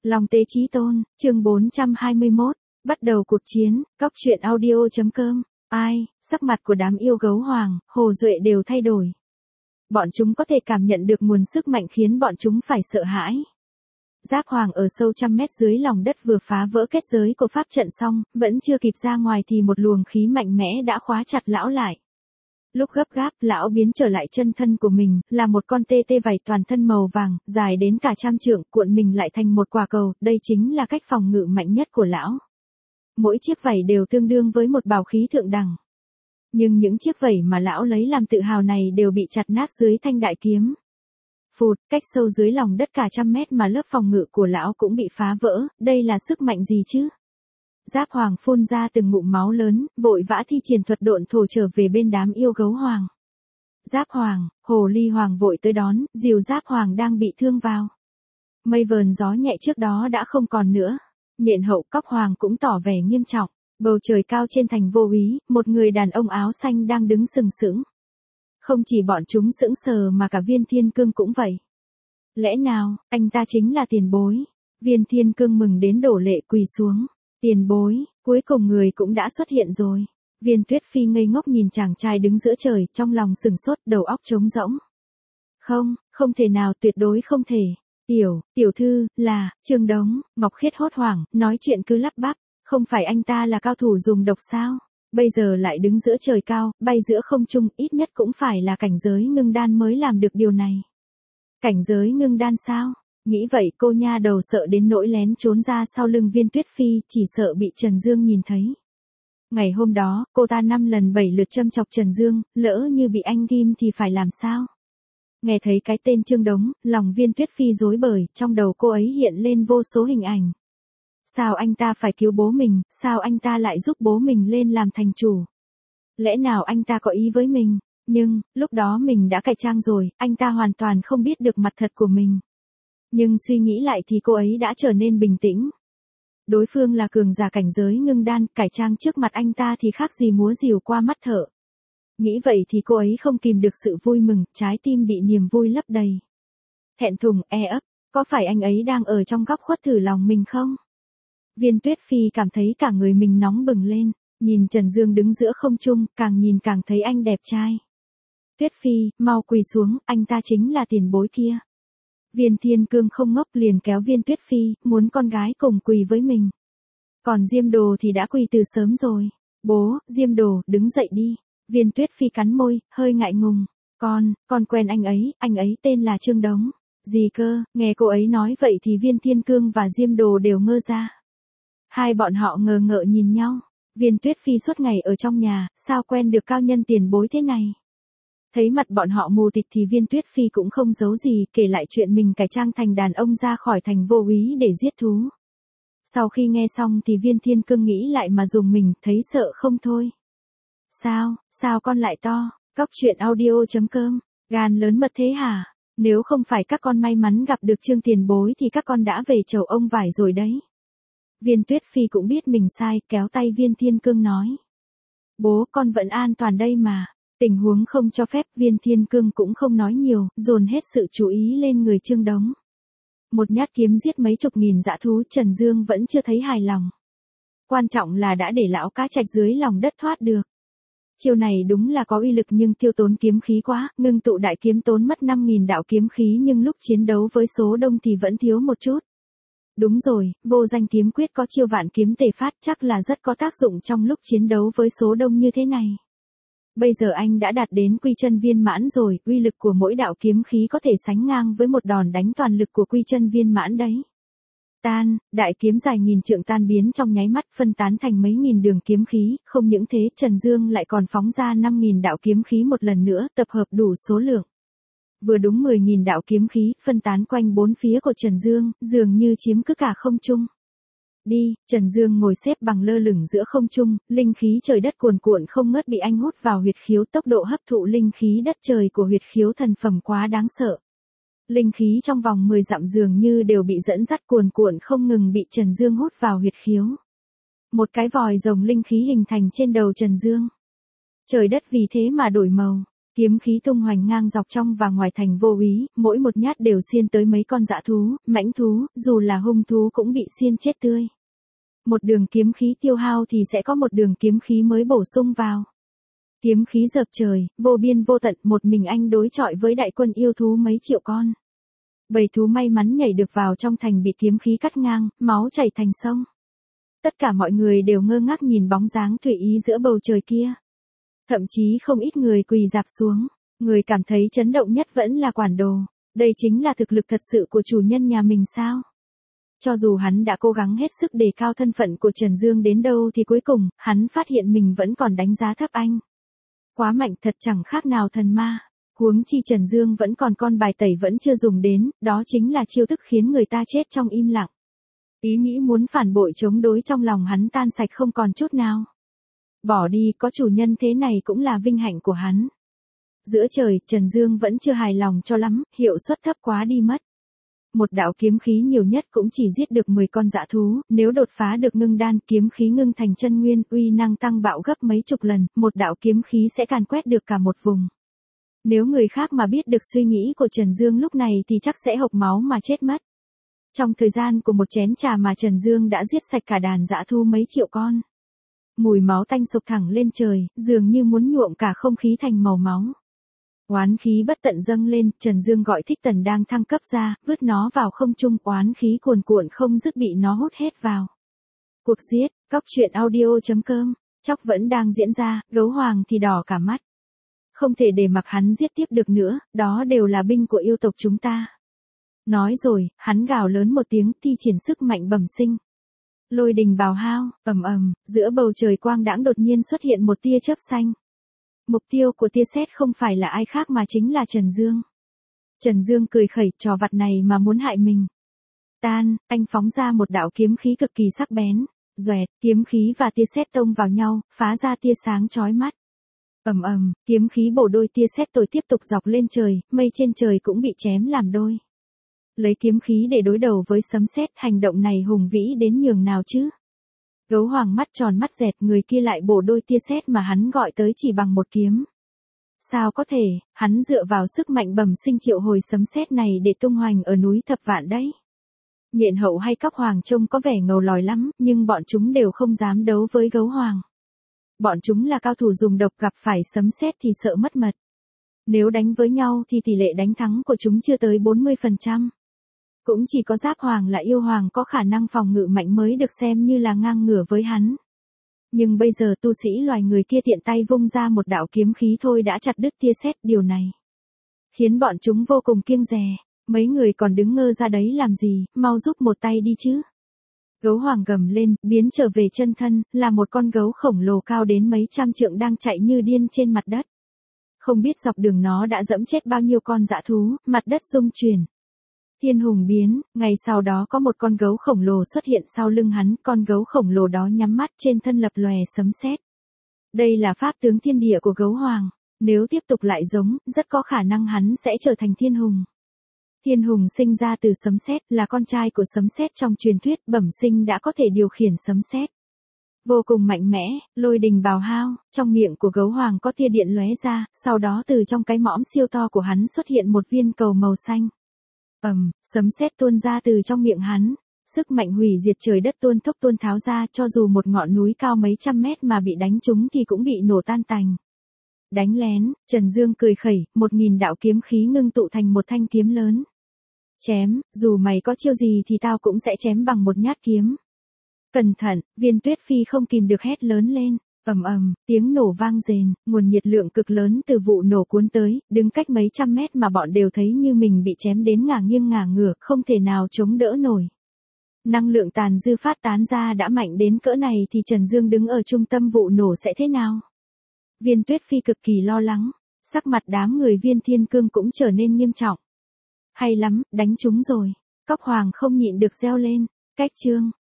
Long Tế Chí Tôn, chương 421, bắt đầu cuộc chiến, Cóc truyện audio.com, ai, sắc mặt của đám yêu gấu hoàng, Hồ Duệ đều thay đổi. Bọn chúng có thể cảm nhận được nguồn sức mạnh khiến bọn chúng phải sợ hãi. Giáp hoàng ở sâu trăm mét dưới lòng đất vừa phá vỡ kết giới của pháp trận xong, vẫn chưa kịp ra ngoài thì một luồng khí mạnh mẽ đã khóa chặt lão lại. Lúc gấp gáp, lão biến trở lại chân thân của mình, là một con tê tê vảy toàn thân màu vàng, dài đến cả trăm trượng, cuộn mình lại thành một quả cầu, đây chính là cách phòng ngự mạnh nhất của lão. Mỗi chiếc vảy đều tương đương với một bảo khí thượng đẳng. Nhưng những chiếc vảy mà lão lấy làm tự hào này đều bị chặt nát dưới thanh đại kiếm. Phụt, cách sâu dưới lòng đất cả trăm mét mà lớp phòng ngự của lão cũng bị phá vỡ, đây là sức mạnh gì chứ? Giáp hoàng phun ra từng ngụm máu lớn, vội vã thi triển thuật độn thổ trở về bên đám yêu gấu hoàng. Giáp hoàng, hồ ly hoàng vội tới đón, dìu giáp hoàng đang bị thương vào. Mây vờn gió nhẹ trước đó đã không còn nữa. Nhện hậu Cóc hoàng cũng tỏ vẻ nghiêm trọng. Bầu trời cao trên thành Vô Úy, một người đàn ông áo xanh đang đứng sừng sững. Không chỉ bọn chúng sững sờ mà cả Viên Thiên Cương cũng vậy. Lẽ nào, anh ta chính là tiền bối? Viên Thiên Cương mừng đến đổ lệ quỳ xuống. Tiền bối, cuối cùng người cũng đã xuất hiện rồi. Viên Tuyết Phi ngây ngốc nhìn chàng trai đứng giữa trời, trong lòng sừng sốt, đầu óc trống rỗng. Không thể nào, tuyệt đối không thể. Tiểu thư, là, Trương Đống, Ngọc Khiết hốt hoảng, nói chuyện cứ lắp bắp. Không phải anh ta là cao thủ dùng độc sao? Bây giờ lại đứng giữa trời cao, bay giữa không trung, ít nhất cũng phải là cảnh giới ngưng đan mới làm được điều này. Cảnh giới ngưng đan sao? Nghĩ vậy cô nha đầu sợ đến nỗi lén trốn ra sau lưng Viên Tuyết Phi, chỉ sợ bị Trần Dương nhìn thấy. Ngày hôm đó, cô ta 5 lần 7 lượt châm chọc Trần Dương, lỡ như bị anh ghim thì phải làm sao? Nghe thấy cái tên Trương Đống, lòng Viên Tuyết Phi rối bời, trong đầu cô ấy hiện lên vô số hình ảnh. Sao anh ta phải cứu bố mình, sao anh ta lại giúp bố mình lên làm thành chủ? Lẽ nào anh ta có ý với mình? Nhưng, lúc đó mình đã cải trang rồi, anh ta hoàn toàn không biết được mặt thật của mình. Nhưng suy nghĩ lại thì cô ấy đã trở nên bình tĩnh. Đối phương là cường giả cảnh giới ngưng đan, cải trang trước mặt anh ta thì khác gì múa rìu qua mắt thợ. Nghĩ vậy thì cô ấy không kìm được sự vui mừng, trái tim bị niềm vui lấp đầy. Thẹn thùng, ấp, có phải anh ấy đang ở trong góc khuất thử lòng mình không? Viên Tuyết Phi cảm thấy cả người mình nóng bừng lên, nhìn Trần Dương đứng giữa không trung, càng nhìn càng thấy anh đẹp trai. Tuyết Phi, mau quỳ xuống, anh ta chính là tiền bối kia. Viên Thiên Cương không ngốc liền kéo Viên Tuyết Phi, muốn con gái cùng quỳ với mình. Còn Diêm Đồ thì đã quỳ từ sớm rồi. Bố, Diêm Đồ, đứng dậy đi. Viên Tuyết Phi cắn môi, hơi ngại ngùng. Con quen anh ấy tên là Trương Đống. Gì cơ? Nghe cô ấy nói vậy thì Viên Thiên Cương và Diêm Đồ đều ngơ ra. Hai bọn họ ngờ ngợ nhìn nhau. Viên Tuyết Phi suốt ngày ở trong nhà, sao quen được cao nhân tiền bối thế này? Thấy mặt bọn họ mù tịt thì Viên Tuyết Phi cũng không giấu gì, kể lại chuyện mình cải trang thành đàn ông ra khỏi thành Vô Úy để giết thú. Sau khi nghe xong thì Viên Thiên Cương nghĩ lại mà dùng mình, thấy sợ không thôi. Sao con lại to? Cóc truyện audio.com, gan lớn mật thế hả? Nếu không phải các con may mắn gặp được Trương tiền bối thì các con đã về chầu ông vải rồi đấy. Viên Tuyết Phi cũng biết mình sai, kéo tay Viên Thiên Cương nói. Bố, con vẫn an toàn đây mà. Tình huống không cho phép, Viên Thiên Cương cũng không nói nhiều, dồn hết sự chú ý lên người Trương Đống. Một nhát kiếm giết mấy chục nghìn dã thú, Trần Dương vẫn chưa thấy hài lòng. Quan trọng là đã để lão cá trạch dưới lòng đất thoát được. Chiêu này đúng là có uy lực nhưng tiêu tốn kiếm khí quá, ngưng tụ đại kiếm tốn mất 5.000 đạo kiếm khí nhưng lúc chiến đấu với số đông thì vẫn thiếu một chút. Đúng rồi, vô danh kiếm quyết có chiêu vạn kiếm tề phát chắc là rất có tác dụng trong lúc chiến đấu với số đông như thế này. Bây giờ anh đã đạt đến quy chân viên mãn rồi, uy lực của mỗi đạo kiếm khí có thể sánh ngang với một đòn đánh toàn lực của quy chân viên mãn đấy. Đại kiếm dài nghìn trượng tan biến trong nháy mắt, phân tán thành mấy nghìn đường kiếm khí, không những thế Trần Dương lại còn phóng ra 5.000 đạo kiếm khí một lần nữa, tập hợp đủ số lượng. Vừa đúng 10.000 đạo kiếm khí, phân tán quanh bốn phía của Trần Dương, dường như chiếm cứ cả không trung. Đi, Trần Dương ngồi xếp bằng lơ lửng giữa không trung, linh khí trời đất cuồn cuộn không ngớt bị anh hút vào huyệt khiếu, tốc độ hấp thụ linh khí đất trời của huyệt khiếu thần phẩm quá đáng sợ. Linh khí trong vòng 10 dặm dường như đều bị dẫn dắt cuồn cuộn không ngừng bị Trần Dương hút vào huyệt khiếu. Một cái vòi rồng linh khí hình thành trên đầu Trần Dương. Trời đất vì thế mà đổi màu. Kiếm khí tung hoành ngang dọc trong và ngoài thành vô úy, mỗi một nhát đều xiên tới mấy con dã thú, mãnh thú, dù là hung thú cũng bị xiên chết tươi. Một đường kiếm khí tiêu hao thì sẽ có một đường kiếm khí mới bổ sung vào. Kiếm khí dợp trời, vô biên vô tận, một mình anh đối chọi với đại quân yêu thú mấy triệu con. Bầy thú may mắn nhảy được vào trong thành bị kiếm khí cắt ngang, máu chảy thành sông. Tất cả mọi người đều ngơ ngác nhìn bóng dáng thủy ý giữa bầu trời kia. Thậm chí không ít người quỳ rạp xuống, người cảm thấy chấn động nhất vẫn là quản đồ. Đây chính là thực lực thật sự của chủ nhân nhà mình sao? Cho dù hắn đã cố gắng hết sức đề cao thân phận của Trần Dương đến đâu thì cuối cùng, hắn phát hiện mình vẫn còn đánh giá thấp anh. Quá mạnh thật chẳng khác nào thần ma. Huống chi Trần Dương vẫn còn con bài tẩy vẫn chưa dùng đến, đó chính là chiêu thức khiến người ta chết trong im lặng. Ý nghĩ muốn phản bội chống đối trong lòng hắn tan sạch không còn chút nào. Bỏ đi, có chủ nhân thế này cũng là vinh hạnh của hắn. Giữa trời, Trần Dương vẫn chưa hài lòng cho lắm, hiệu suất thấp quá đi mất. Một đạo kiếm khí nhiều nhất cũng chỉ giết được 10 con dã thú, nếu đột phá được ngưng đan, kiếm khí ngưng thành chân nguyên, uy năng tăng bạo gấp mấy chục lần, một đạo kiếm khí sẽ càn quét được cả một vùng. Nếu người khác mà biết được suy nghĩ của Trần Dương lúc này thì chắc sẽ hộc máu mà chết mất. Trong thời gian của một chén trà mà Trần Dương đã giết sạch cả đàn dã thú mấy triệu con. Mùi máu tanh sộc thẳng lên trời, dường như muốn nhuộm cả không khí thành màu máu. Oán khí bất tận dâng lên, Trần Dương gọi Thích Tần đang thăng cấp ra, vứt nó vào không trung, oán khí cuồn cuộn không dứt bị nó hút hết vào. Cuộc giết, cóc truyện audio.com, chóc vẫn đang diễn ra, gấu hoàng thì đỏ cả mắt. Không thể để mặc hắn giết tiếp được nữa, đó đều là binh của yêu tộc chúng ta. Nói rồi, hắn gào lớn một tiếng, thi triển sức mạnh bẩm sinh. Lôi đình bào hao, ầm ầm, giữa bầu trời quang đãng đột nhiên xuất hiện một tia chớp xanh. Mục tiêu của tia sét không phải là ai khác mà chính là Trần Dương. Trần Dương cười khẩy, trò vặt này mà muốn hại mình. Tan, anh phóng ra một đạo kiếm khí cực kỳ sắc bén. Doẹt, kiếm khí và tia sét tông vào nhau, phá ra tia sáng chói mắt. Ầm ầm, kiếm khí bổ đôi tia sét tôi tiếp tục dọc lên trời, mây trên trời cũng bị chém làm đôi. Lấy kiếm khí để đối đầu với sấm sét, hành động này hùng vĩ đến nhường nào chứ? Gấu hoàng mắt tròn mắt dẹt, người kia lại bổ đôi tia sét mà hắn gọi tới chỉ bằng một kiếm. Sao có thể, hắn dựa vào sức mạnh bẩm sinh triệu hồi sấm sét này để tung hoành ở núi Thập Vạn đấy. Nhện hậu hay cóc hoàng trông có vẻ ngầu lòi lắm, nhưng bọn chúng đều không dám đấu với gấu hoàng. Bọn chúng là cao thủ dùng độc, gặp phải sấm sét thì sợ mất mật. Nếu đánh với nhau thì tỷ lệ đánh thắng của chúng chưa tới 40%. Cũng chỉ có Giáp Hoàng là yêu hoàng có khả năng phòng ngự mạnh mới được xem như là ngang ngửa với hắn. Nhưng bây giờ tu sĩ loài người kia tiện tay vung ra một đạo kiếm khí thôi đã chặt đứt tia sét, điều này khiến bọn chúng vô cùng kiêng dè. Mấy người còn đứng ngơ ra đấy làm gì, mau giúp một tay đi chứ. Gấu hoàng gầm lên, biến trở về chân thân, là một con gấu khổng lồ cao đến mấy trăm trượng đang chạy như điên trên mặt đất. Không biết dọc đường nó đã dẫm chết bao nhiêu con dã thú, mặt đất rung chuyển. Thiên hùng biến, ngày sau đó có một con gấu khổng lồ xuất hiện sau lưng hắn, con gấu khổng lồ đó nhắm mắt, trên thân lập lòe sấm sét. Đây là pháp tướng thiên địa của gấu hoàng, nếu tiếp tục lại giống, rất có khả năng hắn sẽ trở thành thiên hùng. Thiên hùng sinh ra từ sấm sét, là con trai của sấm sét trong truyền thuyết, bẩm sinh đã có thể điều khiển sấm sét. Vô cùng mạnh mẽ, lôi đình bào hao, trong miệng của gấu hoàng có tia điện lóe ra, sau đó từ trong cái mõm siêu to của hắn xuất hiện một viên cầu màu xanh. Sấm sét tuôn ra từ trong miệng hắn, sức mạnh hủy diệt trời đất tuôn thốc tuôn tháo ra, cho dù một ngọn núi cao mấy trăm mét mà bị đánh trúng thì cũng bị nổ tan tành. Đánh lén, Trần Dương cười khẩy, 1000 đạo kiếm khí ngưng tụ thành một thanh kiếm lớn. Chém, dù mày có chiêu gì thì tao cũng sẽ chém bằng một nhát kiếm. Cẩn thận, Viên Tuyết Phi không kìm được hét lớn lên. Tiếng nổ vang rền, nguồn nhiệt lượng cực lớn từ vụ nổ cuốn tới, đứng cách mấy trăm mét mà bọn đều thấy như mình bị chém đến ngả nghiêng ngả ngửa, không thể nào chống đỡ nổi. Năng lượng tàn dư phát tán ra đã mạnh đến cỡ này thì Trần Dương đứng ở trung tâm vụ nổ sẽ thế nào? Viên Tuyết Phi cực kỳ lo lắng, sắc mặt đám người Viên Thiên Cương cũng trở nên nghiêm trọng. Hay lắm, đánh chúng rồi. Cóc hoàng không nhịn được reo lên. Cách chương